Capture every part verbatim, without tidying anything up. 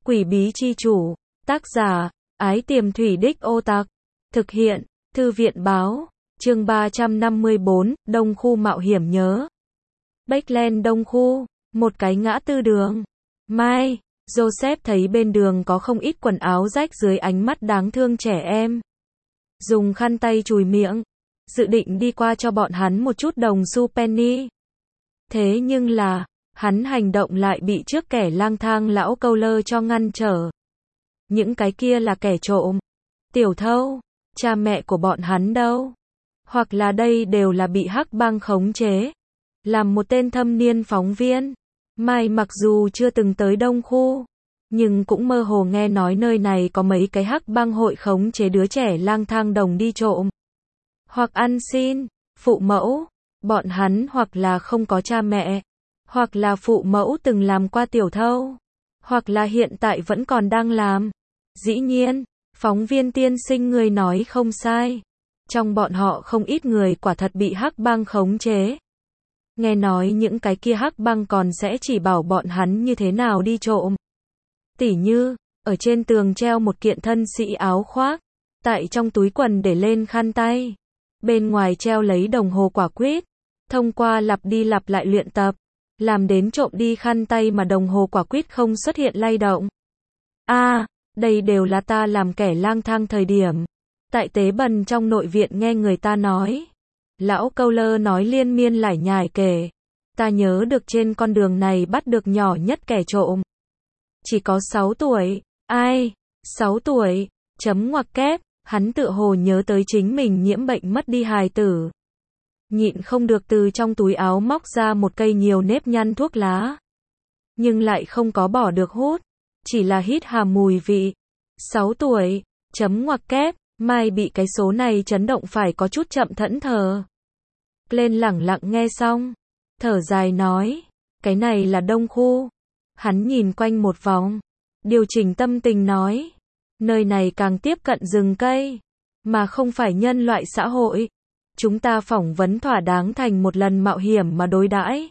Quỷ bí chi chủ. Tác giả, Ái Tiềm Thủy Đích Ô Tạc. Thực hiện, Thư viện báo. Chương ba trăm năm mươi bốn, Đông Khu mạo hiểm nhớ. Backland Đông Khu, một cái ngã tư đường. Mai, Joseph thấy bên đường có không ít quần áo rách dưới ánh mắt đáng thương trẻ em. Dùng khăn tay chùi miệng, dự định đi qua cho bọn hắn một chút đồng xu penny. Thế nhưng là, hắn hành động lại bị trước kẻ lang thang lão câu lơ cho ngăn trở. Những cái kia là kẻ trộm, tiểu thâu, cha mẹ của bọn hắn đâu? Hoặc là đây đều là bị hắc bang khống chế. Làm một tên thâm niên phóng viên, Mai mặc dù chưa từng tới Đông Khu, nhưng cũng mơ hồ nghe nói nơi này có mấy cái hắc bang hội khống chế đứa trẻ lang thang đồng đi trộm. Hoặc ăn xin, phụ mẫu, bọn hắn hoặc là không có cha mẹ, hoặc là phụ mẫu từng làm qua tiểu thâu, hoặc là hiện tại vẫn còn đang làm. Dĩ nhiên, phóng viên tiên sinh người nói không sai. Trong bọn họ không ít người quả thật bị hắc bang khống chế. Nghe nói những cái kia hắc bang còn sẽ chỉ bảo bọn hắn như thế nào đi trộm. Tỉ như, ở trên tường treo một kiện thân sĩ áo khoác, tại trong túi quần để lên khăn tay. Bên ngoài treo lấy đồng hồ quả quýt, thông qua lặp đi lặp lại luyện tập, làm đến trộm đi khăn tay mà đồng hồ quả quýt không xuất hiện lay động. A, à, đây đều là ta làm kẻ lang thang thời điểm. Tại tế bần trong nội viện nghe người ta nói. Lão câu lơ nói liên miên lải nhải kể. Ta nhớ được trên con đường này bắt được nhỏ nhất kẻ trộm. Chỉ có sáu tuổi. Ai? sáu tuổi. Chấm ngoặc kép. Hắn tựa hồ nhớ tới chính mình nhiễm bệnh mất đi hài tử. Nhịn không được từ trong túi áo móc ra một cây nhiều nếp nhăn thuốc lá. Nhưng lại không có bỏ được hút. Chỉ là hít hà mùi vị. sáu tuổi. Chấm ngoặc kép. Mai bị cái số này chấn động phải có chút chậm thẫn thờ. Lên lẳng lặng nghe xong. Thở dài nói. Cái này là Đông Khu. Hắn nhìn quanh một vòng. Điều chỉnh tâm tình nói. Nơi này càng tiếp cận rừng cây. Mà không phải nhân loại xã hội. Chúng ta phỏng vấn thỏa đáng thành một lần mạo hiểm mà đối đãi.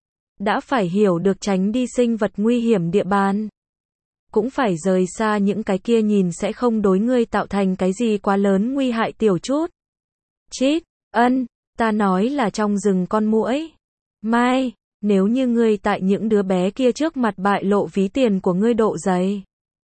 Đã phải hiểu được tránh đi sinh vật nguy hiểm địa bàn. Cũng phải rời xa những cái kia nhìn sẽ không đối ngươi tạo thành cái gì quá lớn nguy hại tiểu chút. Chít, ân, ta nói là trong rừng con muỗi. Mai, nếu như ngươi tại những đứa bé kia trước mặt bại lộ ví tiền của ngươi độ dày.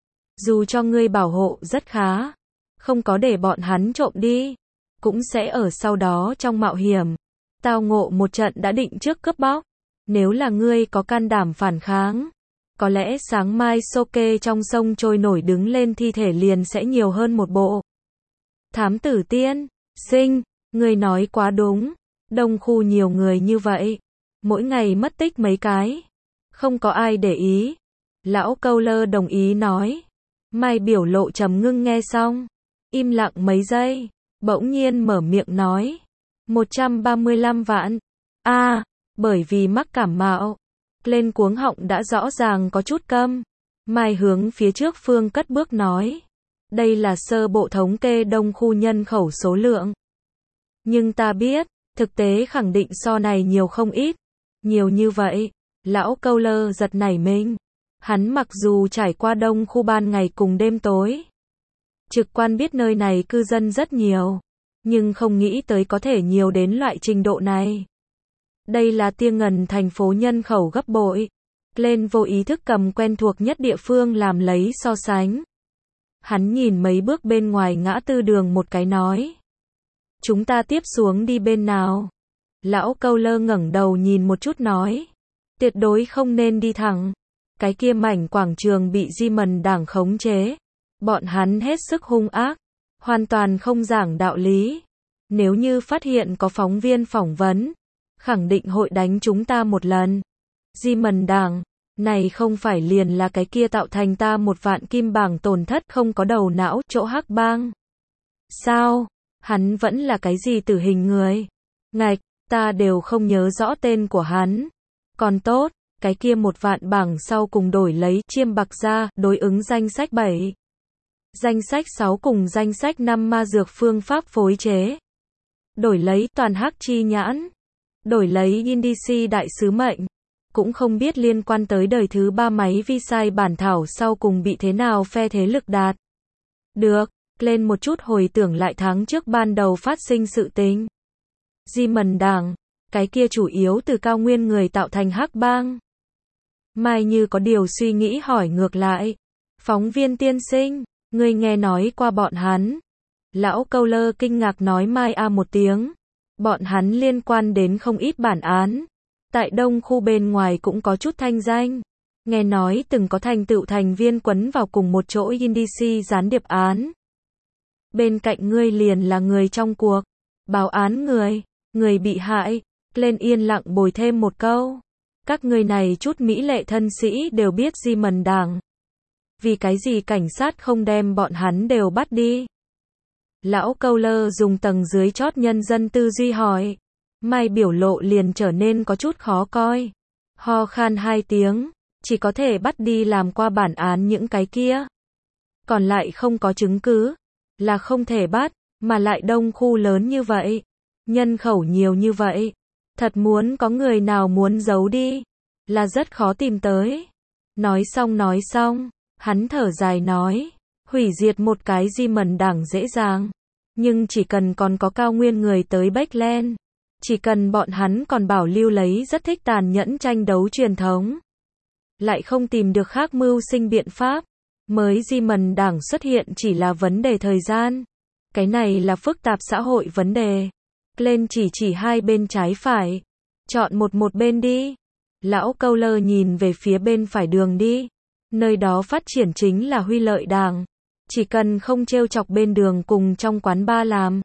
Dù cho ngươi bảo hộ rất khá, không có để bọn hắn trộm đi, cũng sẽ ở sau đó trong mạo hiểm. Tao ngộ một trận đã định trước cướp bóc. Nếu là ngươi có can đảm phản kháng. Có lẽ sáng mai Soke trong sông trôi nổi đứng lên thi thể liền sẽ nhiều hơn một bộ. Thám tử tiên, sinh, người nói quá đúng. Đông Khu nhiều người như vậy. Mỗi ngày mất tích mấy cái. Không có ai để ý. Lão câu lơ đồng ý nói. Mai biểu lộ trầm ngưng nghe xong. Im lặng mấy giây. Bỗng nhiên mở miệng nói. một trăm ba mươi lăm vạn. A, à, bởi vì mắc cảm mạo. Lên cuống họng đã rõ ràng có chút câm. Mai hướng phía trước phương cất bước nói. Đây là sơ bộ thống kê Đông Khu nhân khẩu số lượng. Nhưng ta biết, thực tế khẳng định so này nhiều không ít. Nhiều như vậy, lão câu lơ giật nảy mình. Hắn mặc dù trải qua Đông Khu ban ngày cùng đêm tối. Trực quan biết nơi này cư dân rất nhiều. Nhưng không nghĩ tới có thể nhiều đến loại trình độ này. Đây là tia ngần thành phố nhân khẩu gấp bội. Lên vô ý thức cầm quen thuộc nhất địa phương làm lấy so sánh. Hắn nhìn mấy bước bên ngoài ngã tư đường một cái nói. Chúng ta tiếp xuống đi bên nào? Lão câu lơ ngẩng đầu nhìn một chút nói. Tuyệt đối không nên đi thẳng. Cái kia mảnh quảng trường bị Di Mần đảng khống chế. Bọn hắn hết sức hung ác. Hoàn toàn không giảng đạo lý. Nếu như phát hiện có phóng viên phỏng vấn. Khẳng định hội đánh chúng ta một lần. Di Mần đảng, này không phải liền là cái kia tạo thành ta một vạn kim bảng tổn thất không có đầu não chỗ hắc bang. Sao? Hắn vẫn là cái gì tử hình người? Ngạch, ta đều không nhớ rõ tên của hắn. Còn tốt, cái kia một vạn bảng sau cùng đổi lấy chiêm bạc ra, đối ứng danh sách bảy. Danh sách sáu cùng danh sách năm ma dược phương pháp phối chế. Đổi lấy toàn hắc chi nhãn. Đổi lấy Indici đại sứ mệnh. cũng không biết liên quan tới đời thứ ba máy vi sai bản thảo sau cùng bị thế nào phe thế lực đạt được. Lên một chút hồi tưởng lại tháng trước ban đầu phát sinh sự tình. Di Mần Đảng, cái kia chủ yếu từ cao nguyên người tạo thành hắc bang. Mai như có điều suy nghĩ hỏi ngược lại. Phóng viên tiên sinh, ngươi nghe nói qua bọn hắn. Lão Câu Lơ kinh ngạc nói Mai a một tiếng. Bọn hắn liên quan đến không ít bản án. Tại đông khu bên ngoài cũng có chút thanh danh. Nghe nói từng có thành tựu thành viên quấn vào cùng một chỗ Indici gián điệp án. Bên cạnh ngươi liền là người trong cuộc. Báo án người, người bị hại. Lên yên lặng bồi thêm một câu. Các ngươi này chút mỹ lệ thân sĩ đều biết Di Mần Đảng. Vì cái gì cảnh sát không đem bọn hắn đều bắt đi? Lão Câu Lơ dùng tầng dưới chót nhân dân tư duy hỏi. Mai biểu lộ liền trở nên có chút khó coi. Ho khan hai tiếng, chỉ có thể bắt đi làm qua bản án những cái kia. Còn lại không có chứng cứ, là không thể bắt, mà lại đông khu lớn như vậy. Nhân khẩu nhiều như vậy. Thật muốn có người nào muốn giấu đi, là rất khó tìm tới. Nói xong nói xong, hắn thở dài nói, hủy diệt một cái Di Mần Đảng dễ dàng. Nhưng chỉ cần còn có cao nguyên người tới Backland, chỉ cần bọn hắn còn bảo lưu lấy rất thích tàn nhẫn tranh đấu truyền thống, lại không tìm được khác mưu sinh biện pháp, mới Di Mần Đảng xuất hiện chỉ là vấn đề thời gian. Cái này là phức tạp xã hội vấn đề. Lên chỉ chỉ hai bên trái phải. Chọn một một bên đi. Lão Câu Lơ nhìn về phía bên phải đường đi. Nơi đó phát triển chính là Huy Lợi Đảng. Chỉ cần không trêu chọc bên đường cùng trong quán bar làm.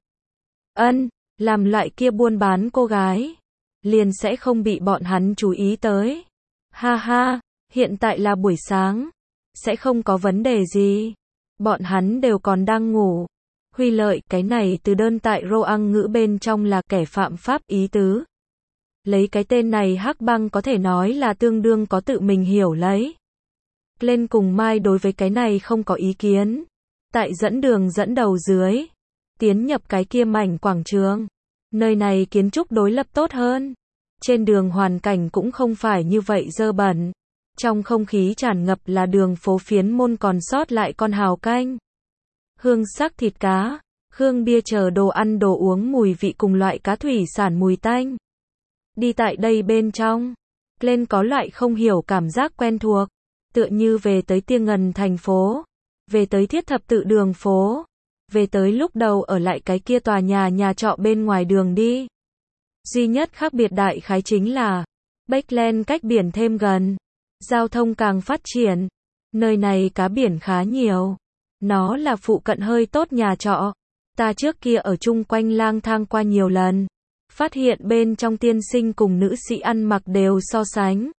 Ân, làm loại kia buôn bán cô gái. Liền sẽ không bị bọn hắn chú ý tới. Ha ha, hiện tại là buổi sáng. Sẽ không có vấn đề gì. Bọn hắn đều còn đang ngủ. Huy Lợi, cái này từ đơn tại Roang ngữ bên trong là kẻ phạm pháp ý tứ. Lấy cái tên này hắc bang có thể nói là tương đương có tự mình hiểu lấy. Lên cùng Mai đối với cái này không có ý kiến. Tại dẫn đường dẫn đầu dưới. Tiến nhập cái kia mảnh quảng trường. Nơi này kiến trúc đối lập tốt hơn. Trên đường hoàn cảnh cũng không phải như vậy dơ bẩn. Trong không khí tràn ngập là đường phố phiến môn còn sót lại con hào canh. Hương sắc thịt cá, hương bia chờ đồ ăn đồ uống mùi vị cùng loại cá thủy sản mùi tanh. Đi tại đây bên trong, lên có loại không hiểu cảm giác quen thuộc, tựa như về tới Tiêng Ngần thành phố, về tới Thiết Thập Tự đường phố, về tới lúc đầu ở lại cái kia tòa nhà nhà trọ bên ngoài đường đi. Duy nhất khác biệt đại khái chính là, Backland cách biển thêm gần, giao thông càng phát triển, nơi này cá biển khá nhiều. Nó là phụ cận hơi tốt nhà trọ. Ta trước kia ở chung quanh lang thang qua nhiều lần. Phát hiện bên trong tiên sinh cùng nữ sĩ ăn mặc đều so sánh.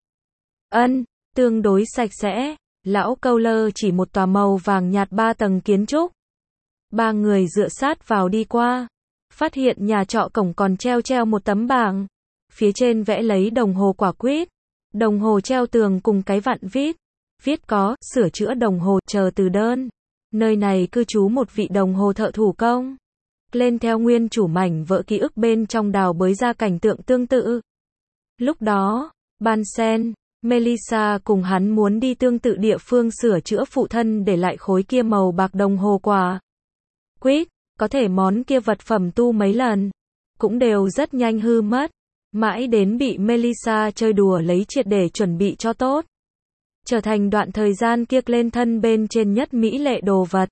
Ân, tương đối sạch sẽ. Lão Câu Lơ chỉ một tòa màu vàng nhạt ba tầng kiến trúc. Ba người dựa sát vào đi qua. Phát hiện nhà trọ cổng còn treo treo một tấm bảng. Phía trên vẽ lấy đồng hồ quả quýt. Đồng hồ treo tường cùng cái vặn vít. Viết có, sửa chữa đồng hồ, chờ từ đơn. Nơi này cư trú một vị đồng hồ thợ thủ công. Lên theo nguyên chủ mảnh vỡ ký ức bên trong đào bới ra cảnh tượng tương tự. Lúc đó, Bansen, Melissa cùng hắn muốn đi tương tự địa phương sửa chữa phụ thân để lại khối kia màu bạc đồng hồ quả quýt, có thể món kia vật phẩm tu mấy lần, cũng đều rất nhanh hư mất. Mãi đến bị Melissa chơi đùa lấy triệt để chuẩn bị cho tốt. Trở thành đoạn thời gian kia lên thân bên trên nhất mỹ lệ đồ vật.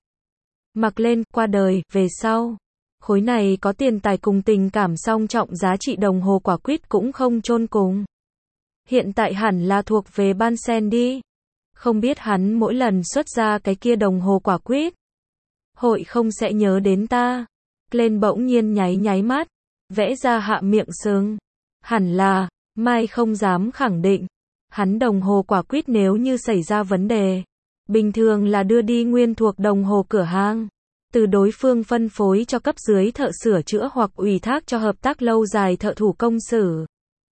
Mặc lên, qua đời, về sau. Khối này có tiền tài cùng tình cảm song trọng giá trị đồng hồ quả quýt cũng không chôn cùng. Hiện tại hẳn là thuộc về Bansen đi. Không biết hắn mỗi lần xuất ra cái kia đồng hồ quả quýt. Hội không sẽ nhớ đến ta. Lên bỗng nhiên nháy nháy mắt. Vẽ ra hạ miệng sừng. Hẳn là, Mai không dám khẳng định. Hắn đồng hồ quả quýt nếu như xảy ra vấn đề, bình thường là đưa đi nguyên thuộc đồng hồ cửa hàng, từ đối phương phân phối cho cấp dưới thợ sửa chữa hoặc ủy thác cho hợp tác lâu dài thợ thủ công xử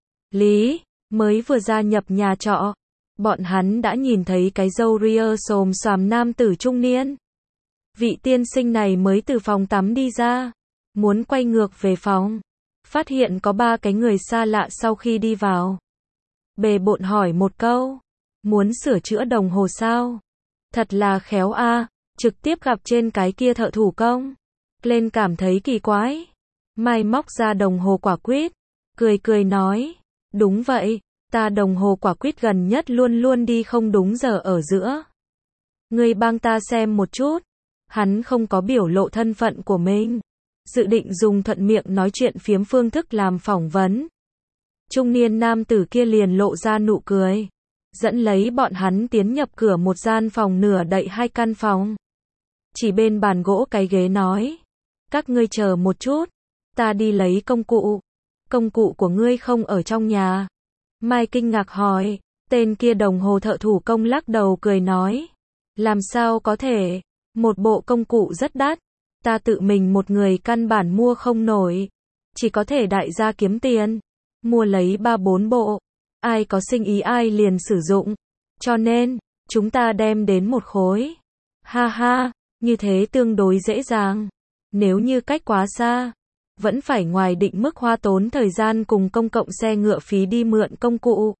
lý. Mới vừa gia nhập nhà trọ, bọn hắn đã nhìn thấy cái râu ria xồm xoàm nam tử trung niên. Vị tiên sinh này mới từ phòng tắm đi ra, muốn quay ngược về phòng, phát hiện có ba cái người xa lạ sau khi đi vào. bề bộn hỏi một câu. Muốn sửa chữa đồng hồ sao? Thật là khéo a, trực tiếp gặp trên cái kia thợ thủ công. Glenn cảm thấy kỳ quái. Mai móc ra đồng hồ quả quýt, cười cười nói, đúng vậy, ta đồng hồ quả quýt gần nhất luôn luôn đi không đúng giờ ở giữa. Ngươi bang ta xem một chút. Hắn không có biểu lộ thân phận của mình, dự định dùng thuận miệng nói chuyện phiếm phương thức làm phỏng vấn. Trung niên nam tử kia liền lộ ra nụ cười, dẫn lấy bọn hắn tiến nhập cửa một gian phòng nửa đậy hai căn phòng. Chỉ bên bàn gỗ cái ghế nói, các ngươi chờ một chút, ta đi lấy công cụ. Công cụ của ngươi không ở trong nhà. Mai kinh ngạc hỏi, tên kia đồng hồ thợ thủ công lắc đầu cười nói, làm sao có thể, một bộ công cụ rất đắt, ta tự mình một người căn bản mua không nổi, chỉ có thể đại gia kiếm tiền, mua lấy ba bốn bộ, ai có sinh ý ai liền sử dụng, cho nên, chúng ta đem đến một khối. Ha ha, như thế tương đối dễ dàng, nếu như cách quá xa, vẫn phải ngoài định mức hoa tốn thời gian cùng công cộng xe ngựa phí đi mượn công cụ.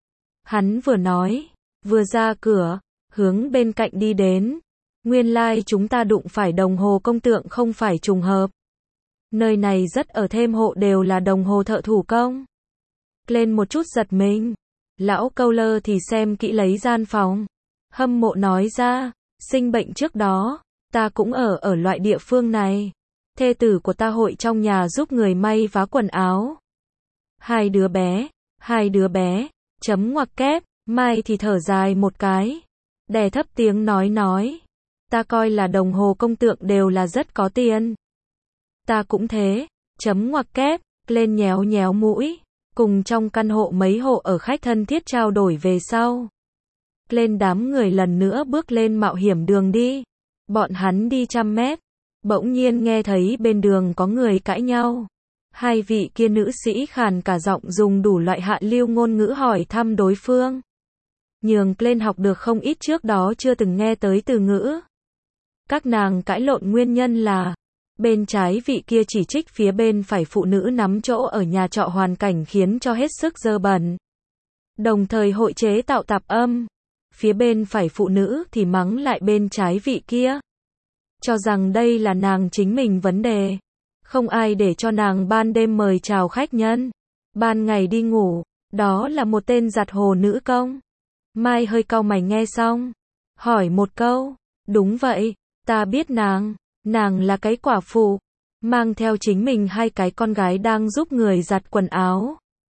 Hắn vừa nói, vừa ra cửa, hướng bên cạnh đi đến. Nguyên lai like chúng ta đụng phải đồng hồ công tượng không phải trùng hợp. Nơi này rất ở thêm hộ đều là đồng hồ thợ thủ công. Lên một chút giật mình. Lão câu lơ thì xem kỹ lấy gian phòng. Hâm mộ nói ra, sinh bệnh trước đó, ta cũng ở ở loại địa phương này. Thê tử của ta hội trong nhà giúp người may vá quần áo. Hai đứa bé, hai đứa bé, chấm ngoặc kép, Mai thì thở dài một cái. Đè thấp tiếng nói nói. Ta coi là đồng hồ công tượng đều là rất có tiền. Ta cũng thế, chấm ngoặc kép, lên nhéo nhéo mũi. Cùng trong căn hộ mấy hộ ở khách thân thiết trao đổi về sau. Lên đám người lần nữa bước lên mạo hiểm đường đi. Bọn hắn đi trăm mét. Bỗng nhiên nghe thấy bên đường có người cãi nhau. Hai vị kia nữ sĩ khàn cả giọng dùng đủ loại hạ lưu ngôn ngữ hỏi thăm đối phương. Nhường lên học được không ít trước đó chưa từng nghe tới từ ngữ. Các nàng cãi lộn nguyên nhân là, bên trái vị kia chỉ trích phía bên phải phụ nữ nắm chỗ ở nhà trọ hoàn cảnh khiến cho hết sức dơ bẩn. Đồng thời hội chế tạo tạp âm. Phía bên phải phụ nữ thì mắng lại bên trái vị kia. Cho rằng đây là nàng chính mình vấn đề. Không ai để cho nàng ban đêm mời chào khách nhân. Ban ngày đi ngủ, đó là một tên giặt hồ nữ công. Mai hơi cau mày nghe xong. Hỏi một câu, đúng vậy, ta biết nàng, nàng là cái quả phụ. Mang theo chính mình hai cái con gái đang giúp người giặt quần áo.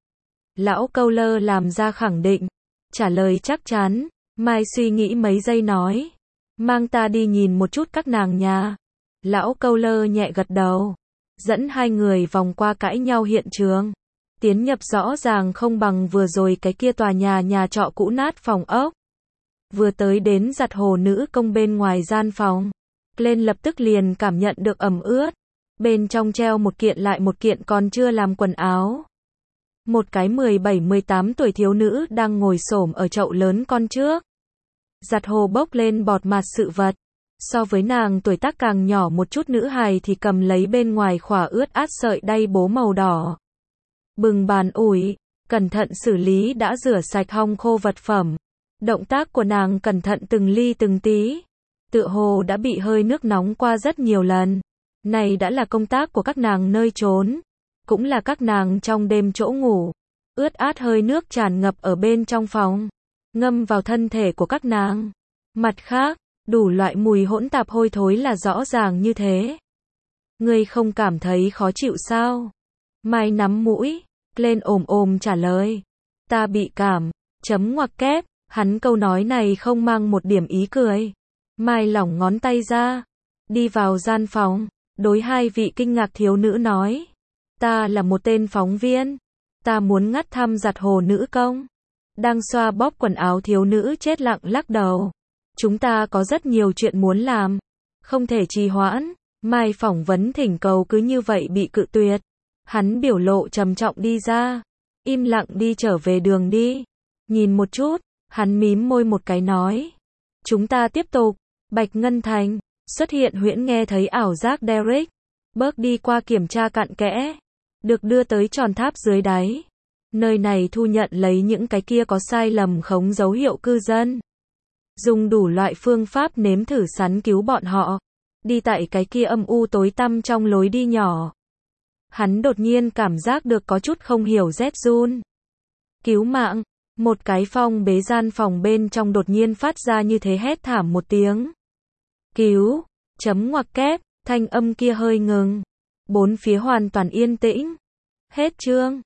Lão câu lơ làm ra khẳng định. Trả lời chắc chắn. Mai suy nghĩ mấy giây nói. Mang ta đi nhìn một chút các nàng nhà. Lão câu lơ nhẹ gật đầu. Dẫn hai người vòng qua cãi nhau hiện trường. Tiến nhập rõ ràng không bằng vừa rồi cái kia tòa nhà nhà trọ cũ nát phòng ốc. Vừa tới đến giặt hồ nữ công bên ngoài gian phòng. Lên lập tức liền cảm nhận được ẩm ướt. Bên trong treo một kiện lại một kiện còn chưa làm quần áo. Một cái mười bảy mười tám tuổi thiếu nữ đang ngồi xổm ở chậu lớn con trước. Giặt hồ bốc lên bọt mạt sự vật. So với nàng tuổi tác càng nhỏ một chút nữ hài thì cầm lấy bên ngoài khỏa ướt át sợi đay bố màu đỏ. Bừng bàn ủi, cẩn thận xử lý đã rửa sạch hong khô vật phẩm. Động tác của nàng cẩn thận từng ly từng tí. Tựa hồ đã bị hơi nước nóng qua rất nhiều lần. Này đã là công tác của các nàng nơi trốn. Cũng là các nàng trong đêm chỗ ngủ. Ướt át hơi nước tràn ngập ở bên trong phòng. Ngâm vào thân thể của các nàng. Mặt khác, đủ loại mùi hỗn tạp hôi thối là rõ ràng như thế. Ngươi không cảm thấy khó chịu sao? Mai nắm mũi, lên ồm ồm trả lời. Ta bị cảm, chấm ngoặc kép, hắn câu nói này không mang một điểm ý cười. Mai lỏng ngón tay ra, đi vào gian phòng, đối hai vị kinh ngạc thiếu nữ nói. Ta là một tên phóng viên, ta muốn ngắt thăm giặt hồ nữ công. Đang xoa bóp quần áo thiếu nữ chết lặng lắc đầu. Chúng ta có rất nhiều chuyện muốn làm, không thể trì hoãn. Mai phỏng vấn thỉnh cầu cứ như vậy bị cự tuyệt. Hắn biểu lộ trầm trọng đi ra, im lặng đi trở về đường đi. Nhìn một chút, hắn mím môi một cái nói. Chúng ta tiếp tục. Bạch Ngân Thành, xuất hiện huyễn nghe thấy ảo giác Derek. Bước đi qua kiểm tra cặn kẽ. Được đưa tới tròn tháp dưới đáy. Nơi này thu nhận lấy những cái kia có sai lầm khống dấu hiệu cư dân. Dùng đủ loại phương pháp nếm thử sắn cứu bọn họ. Đi tại cái kia âm u tối tăm trong lối đi nhỏ. Hắn đột nhiên cảm giác được có chút không hiểu rét run. Cứu mạng. Một cái phong bế gian phòng bên trong đột nhiên phát ra như thế hét thảm một tiếng. Cứu. Chấm ngoặc kép. Thanh âm kia hơi ngừng. Bốn phía hoàn toàn yên tĩnh. Hết chương.